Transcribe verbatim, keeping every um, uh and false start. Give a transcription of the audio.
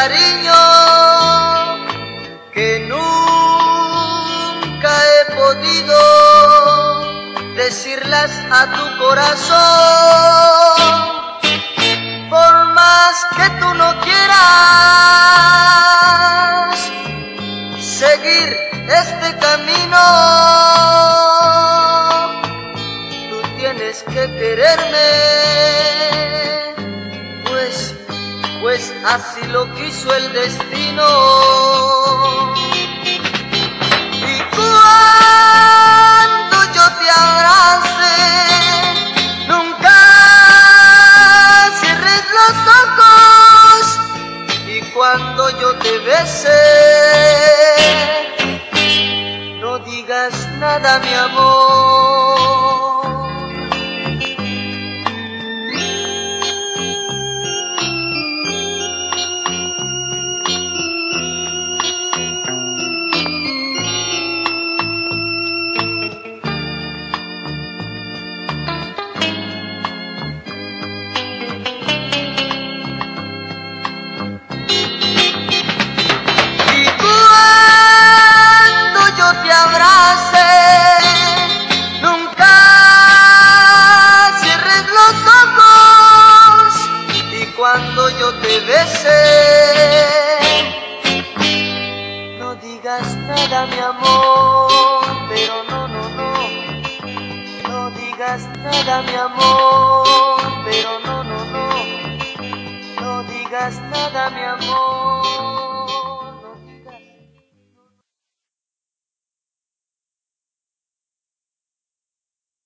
cariño que nunca he podido decirlas a tu corazón. Por más que tú no quieras seguir este camino, tú tienes que quererme, pues, pues así lo quiso el destino. Y cuando yo te abrace, nunca cierres los ojos, y cuando yo te bese, no digas nada, mi amor. Cuando yo te bese, no digas nada, mi amor, pero no, no, no, no digas nada, mi amor, pero no, no, no, no digas nada, mi amor.